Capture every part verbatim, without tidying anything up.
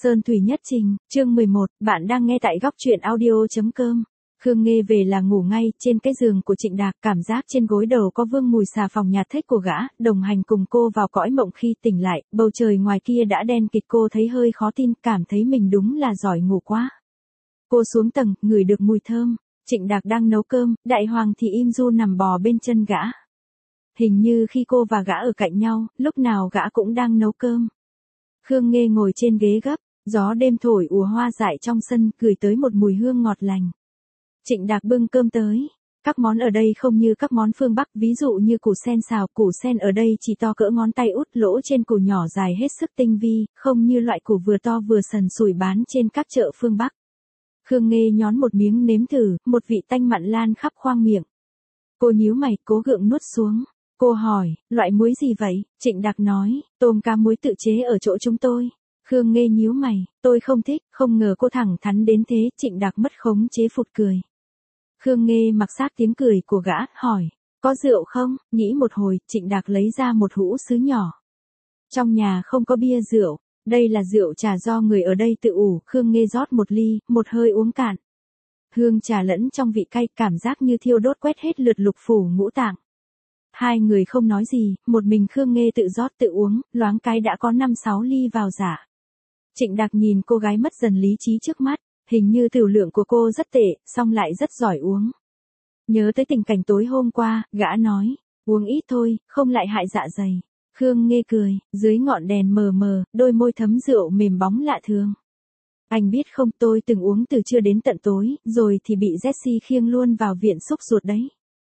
Sơn thủy nhất trình, chương mười một, bạn đang nghe tại góc truyện audio.com. Khương Nghê về là ngủ ngay trên cái giường của Trịnh Đạc, cảm giác trên gối đầu có vương mùi xà phòng nhạt thích của gã, đồng hành cùng cô vào cõi mộng. Khi tỉnh lại, bầu trời ngoài kia đã đen kịt, cô thấy hơi khó tin, cảm thấy mình đúng là giỏi ngủ quá. Cô xuống tầng, ngửi được mùi thơm, Trịnh Đạc đang nấu cơm, Đại Hoàng thì im ru nằm bò bên chân gã. Hình như khi cô và gã ở cạnh nhau, lúc nào gã cũng đang nấu cơm. Khương Nghê ngồi trên ghế gấp, gió đêm thổi ùa hoa dại trong sân, gửi tới một mùi hương ngọt lành. Trịnh Đạc bưng cơm tới. Các món ở đây không như các món phương Bắc, ví dụ như củ sen xào, củ sen ở đây chỉ to cỡ ngón tay út, lỗ trên củ nhỏ dài hết sức tinh vi, không như loại củ vừa to vừa sần sùi bán trên các chợ phương Bắc. Khương Nghê nhón một miếng nếm thử, một vị tanh mặn lan khắp khoang miệng. Cô nhíu mày, cố gượng nuốt xuống. Cô hỏi, loại muối gì vậy? Trịnh Đạc nói, tôm cá muối tự chế ở chỗ chúng tôi. Khương Nghê nhíu mày, tôi không thích, không ngờ cô thẳng thắn đến thế. Trịnh Đạc mất khống chế phụt cười. Khương Nghê mặc sát tiếng cười của gã, hỏi, có rượu không? Nghĩ một hồi, Trịnh Đạc lấy ra một hũ sứ nhỏ. Trong nhà không có bia rượu, đây là rượu trà do người ở đây tự ủ. Khương Nghê rót một ly, một hơi uống cạn. Hương trà lẫn trong vị cay, cảm giác như thiêu đốt quét hết lượt lục phủ ngũ tạng. Hai người không nói gì, một mình Khương Nghê tự rót tự uống, loáng cái đã có năm sáu ly vào dạ. Trịnh Đạc nhìn cô gái mất dần lý trí trước mắt, hình như tiểu lượng của cô rất tệ, song lại rất giỏi uống. Nhớ tới tình cảnh tối hôm qua, gã nói, uống ít thôi, không lại hại dạ dày. Khương Nghê cười, dưới ngọn đèn mờ mờ, đôi môi thấm rượu mềm bóng lạ thường. Anh biết không, tôi từng uống từ trưa đến tận tối, rồi thì bị Jessie khiêng luôn vào viện xúc ruột đấy.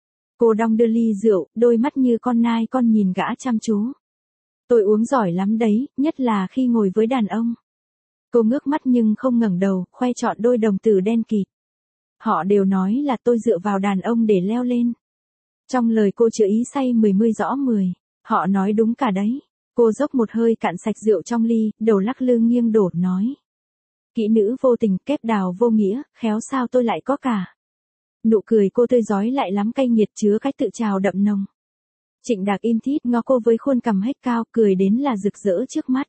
Cô đong đưa ly rượu, đôi mắt như con nai con nhìn gã chăm chú. Tôi uống giỏi lắm đấy, nhất là khi ngồi với đàn ông. Cô ngước mắt nhưng không ngẩng đầu, khoe trọn đôi đồng tử đen kịt. Họ đều nói là tôi dựa vào đàn ông để leo lên. Trong lời cô chứa ý say mười mươi rõ mười. Họ nói đúng cả đấy. Cô dốc một hơi cạn sạch rượu trong ly, đầu lắc lư nghiêng đổ nói. Kỹ nữ vô tình, kép đào vô nghĩa, khéo sao tôi lại có cả. Nụ cười cô tươi rói lại lắm cay nghiệt, chứa cách tự trào đậm nồng. Trịnh Đạc im thít ngó cô với khuôn cằm hếch cao, cười đến là rực rỡ trước mắt.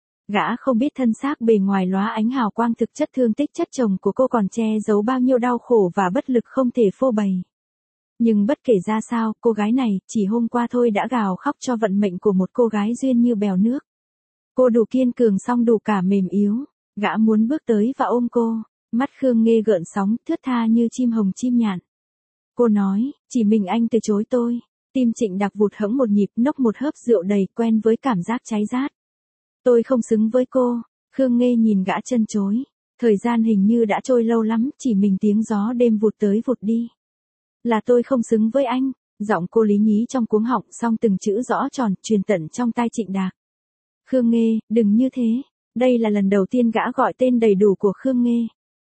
Gã không biết thân xác bề ngoài lóa ánh hào quang, thực chất thương tích chất chồng của cô còn che giấu bao nhiêu đau khổ và bất lực không thể phô bày. Nhưng bất kể ra sao, cô gái này, chỉ hôm qua thôi đã gào khóc cho vận mệnh của một cô gái duyên như bèo nước. Cô đủ kiên cường song đủ cả mềm yếu. Gã muốn bước tới và ôm cô. Mắt Khương Nghê gợn sóng, thướt tha như chim hồng chim nhạn. Cô nói, chỉ mình anh từ chối tôi. Tim Trịnh Đạc vụt hẫng một nhịp, nốc một hớp rượu đầy, quen với cảm giác cháy rát. Tôi không xứng với cô. Khương Nghê nhìn gã chân chối. Thời gian hình như đã trôi lâu lắm, chỉ mình tiếng gió đêm vụt tới vụt đi. Là tôi không xứng với anh. Giọng cô lý nhí trong cuống họng, song từng chữ rõ tròn, truyền tận trong tai Trịnh Đạc. Khương Nghê, đừng như thế. Đây là lần đầu tiên gã gọi tên đầy đủ của Khương Nghê.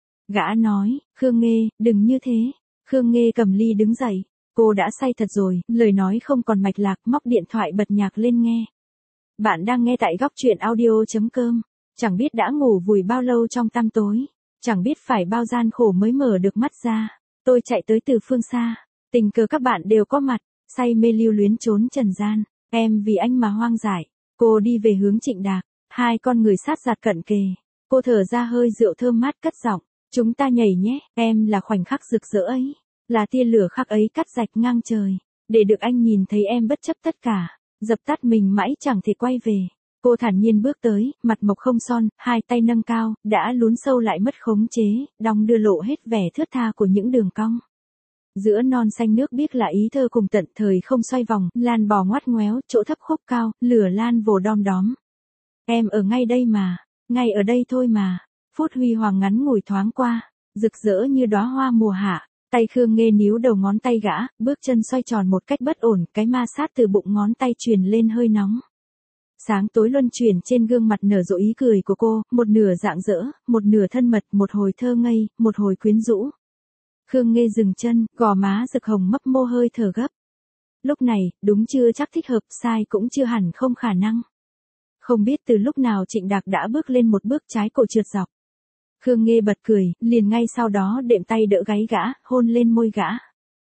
Gã nói, Khương Nghê, đừng như thế. Khương Nghê cầm ly đứng dậy. Cô đã say thật rồi, lời nói không còn mạch lạc, móc điện thoại bật nhạc lên nghe. Bạn đang nghe tại góc truyện audio.com. Chẳng biết đã ngủ vùi bao lâu trong tăm tối. Chẳng biết phải bao gian khổ mới mở được mắt ra. Tôi chạy tới từ phương xa. Tình cờ các bạn đều có mặt. Say mê lưu luyến trốn trần gian. Em vì anh mà hoang dại. Cô đi về hướng Trịnh Đạc. Hai con người sát giạt cận kề. Cô thở ra hơi rượu thơm mát cất giọng. Chúng ta nhảy nhé, em là khoảnh khắc rực rỡ ấy. Là tia lửa khắc ấy cắt rạch ngang trời. Để được anh nhìn thấy em bất chấp tất cả. Dập tắt mình mãi chẳng thể quay về. Cô thản nhiên bước tới, mặt mộc không son, hai tay nâng cao, đã lún sâu lại mất khống chế, đong đưa lộ hết vẻ thướt tha của những đường cong. Giữa non xanh nước biếc là ý thơ cùng tận, thời không xoay vòng, lan bò ngoắt ngoéo, chỗ thấp khúc cao, lửa lan vồ đom đóm. Em ở ngay đây mà, ngay ở đây thôi mà. Phút huy hoàng ngắn ngủi thoáng qua, rực rỡ như đóa hoa mùa hạ. Tay Khương Nghê níu đầu ngón tay gã, bước chân xoay tròn một cách bất ổn, cái ma sát từ bụng ngón tay truyền lên hơi nóng. Sáng tối luân chuyển trên gương mặt nở rộ ý cười của cô, một nửa rạng rỡ, một nửa thân mật, một hồi thơ ngây, một hồi quyến rũ. Khương Nghê dừng chân, gò má rực hồng mấp mô hơi thở gấp. Lúc này, đúng chưa chắc thích hợp, sai cũng chưa hẳn không khả năng. Không biết từ lúc nào Trịnh Đạc đã bước lên một bước trái cổ trượt dọc. Khương Nghê bật cười, liền ngay sau đó đệm tay đỡ gáy gã, hôn lên môi gã.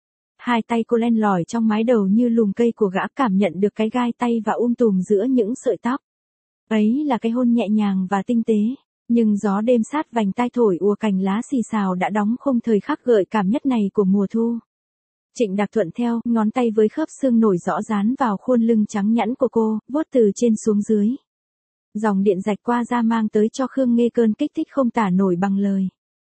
Hai tay cô len lỏi trong mái đầu như lùm cây của gã, cảm nhận được cái gai tay và um tùm giữa những sợi tóc. Ấy là cái hôn nhẹ nhàng và tinh tế. Nhưng gió đêm sát vành tai thổi ùa cành lá xì xào đã đóng khung thời khắc gợi cảm nhất này của mùa thu. Trịnh Đạc thuận theo, ngón tay với khớp xương nổi rõ dán vào khuôn lưng trắng nhẵn của cô, vuốt từ trên xuống dưới. Dòng điện rạch qua da mang tới cho Khương Nghê cơn kích thích không tả nổi bằng lời.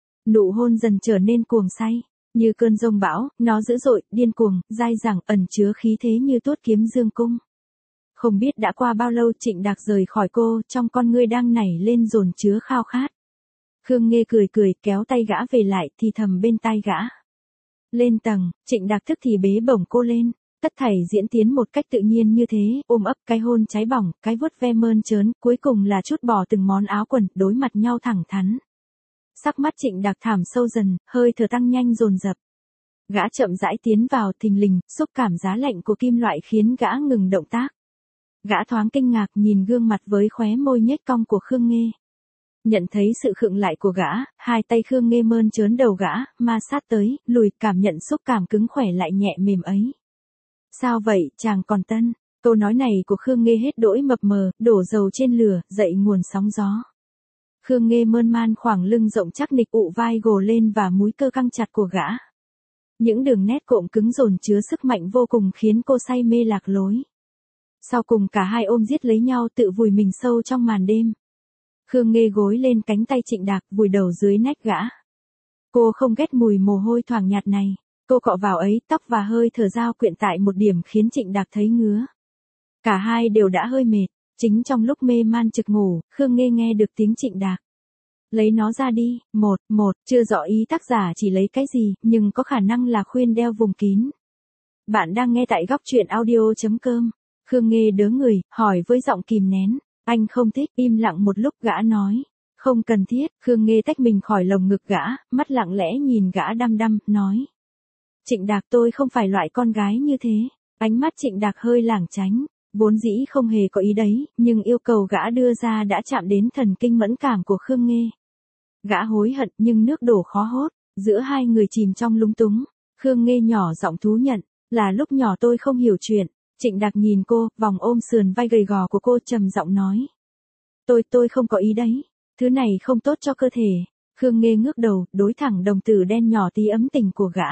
Nụ hôn dần trở nên cuồng say, như cơn giông bão, nó dữ dội, điên cuồng, dai dẳng, ẩn chứa khí thế như tuốt kiếm dương cung. Không biết đã qua bao lâu Trịnh Đạc rời khỏi cô, trong con ngươi đang nảy lên dồn chứa khao khát. Khương Nghê cười cười, kéo tay gã về lại, thì thầm bên tai gã. Lên tầng, Trịnh Đạc tức thì bế bổng cô lên. Tất thảy diễn tiến một cách tự nhiên như thế, ôm ấp, cái hôn cháy bỏng, cái vuốt ve mơn trớn, cuối cùng là trút bỏ từng món áo quần, đối mặt nhau thẳng thắn. Sắc mắt Trịnh Đạc thảm sâu dần, hơi thở tăng nhanh dồn dập. Gã chậm rãi tiến vào, thình lình, xúc cảm giá lạnh của kim loại khiến gã ngừng động tác. Gã thoáng kinh ngạc nhìn gương mặt với khóe môi nhếch cong của Khương Nghê. Nhận thấy sự khựng lại của gã, hai tay Khương Nghê mơn trớn đầu gã, ma sát tới, lùi, cảm nhận xúc cảm cứng khỏe lại nhẹ mềm ấy. Sao vậy, chàng còn tân? Câu nói này của Khương Nghê hết đỗi mập mờ, đổ dầu trên lửa, dậy nguồn sóng gió. Khương Nghê mơn man khoảng lưng rộng chắc nịch ụ vai gồ lên và múi cơ căng chặt của gã. Những đường nét cộm cứng dồn chứa sức mạnh vô cùng khiến cô say mê lạc lối. Sau cùng cả hai ôm giết lấy nhau tự vùi mình sâu trong màn đêm. Khương Nghê gối lên cánh tay Trịnh Đạc, vùi đầu dưới nách gã. Cô không ghét mùi mồ hôi thoảng nhạt này. Cô cọ vào ấy, tóc và hơi thở dao quyện tại một điểm khiến Trịnh Đạc thấy ngứa. Cả hai đều đã hơi mệt. Chính trong lúc mê man trực ngủ, Khương Nghê nghe được tiếng Trịnh Đạc. Lấy nó ra đi, một, một, chưa rõ ý tác giả chỉ lấy cái gì, nhưng có khả năng là khuyên đeo vùng kín. Bạn đang nghe tại góc truyện audio.com. Khương Nghê đớ người, hỏi với giọng kìm nén. Anh không thích, im lặng một lúc gã nói. Không cần thiết, Khương Nghê tách mình khỏi lồng ngực gã, mắt lặng lẽ nhìn gã đăm đăm, nói. Trịnh Đạc, tôi không phải loại con gái như thế. Ánh mắt Trịnh Đạc hơi lảng tránh, vốn dĩ không hề có ý đấy, nhưng yêu cầu gã đưa ra đã chạm đến thần kinh mẫn cảm của Khương Nghê. Gã hối hận nhưng nước đổ khó hốt, giữa hai người chìm trong lúng túng. Khương Nghê nhỏ giọng thú nhận, là lúc nhỏ tôi không hiểu chuyện. Trịnh Đạc nhìn cô, vòng ôm sườn vai gầy gò của cô trầm giọng nói. Tôi, tôi không có ý đấy, thứ này không tốt cho cơ thể. Khương Nghê ngước đầu, đối thẳng đồng tử đen nhỏ tí ấm tình của gã.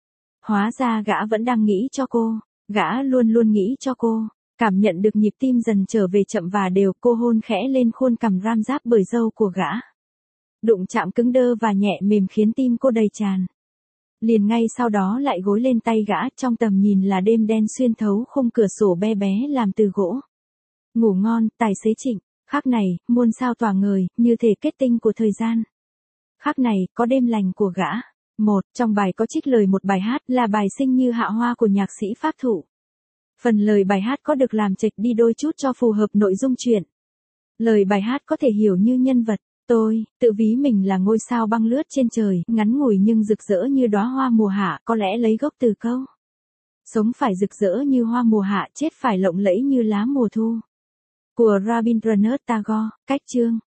Hóa ra gã vẫn đang nghĩ cho cô, gã luôn luôn nghĩ cho cô. Cảm nhận được nhịp tim dần trở về chậm và đều, cô hôn khẽ lên khuôn cằm ram ráp bởi râu của gã. Đụng chạm cứng đơ và nhẹ mềm khiến tim cô đầy tràn. Liền ngay sau đó lại gối lên tay gã, trong tầm nhìn là đêm đen xuyên thấu khung cửa sổ be bé làm từ gỗ. Ngủ ngon, tài xế Trịnh. Khắc này, muôn sao tỏa ngời, như thể kết tinh của thời gian. Khắc này, có đêm lành của gã. Một, trong bài có trích lời một bài hát là bài Sinh Như Hạ Hoa của nhạc sĩ Pháp Thụ. Phần lời bài hát có được làm chệch đi đôi chút cho phù hợp nội dung truyện. Lời bài hát có thể hiểu như nhân vật. Tôi, tự ví mình là ngôi sao băng lướt trên trời, ngắn ngủi nhưng rực rỡ như đóa hoa mùa hạ, có lẽ lấy gốc từ câu. Sống phải rực rỡ như hoa mùa hạ, chết phải lộng lẫy như lá mùa thu. Của Rabindranath Tagore, cách chương.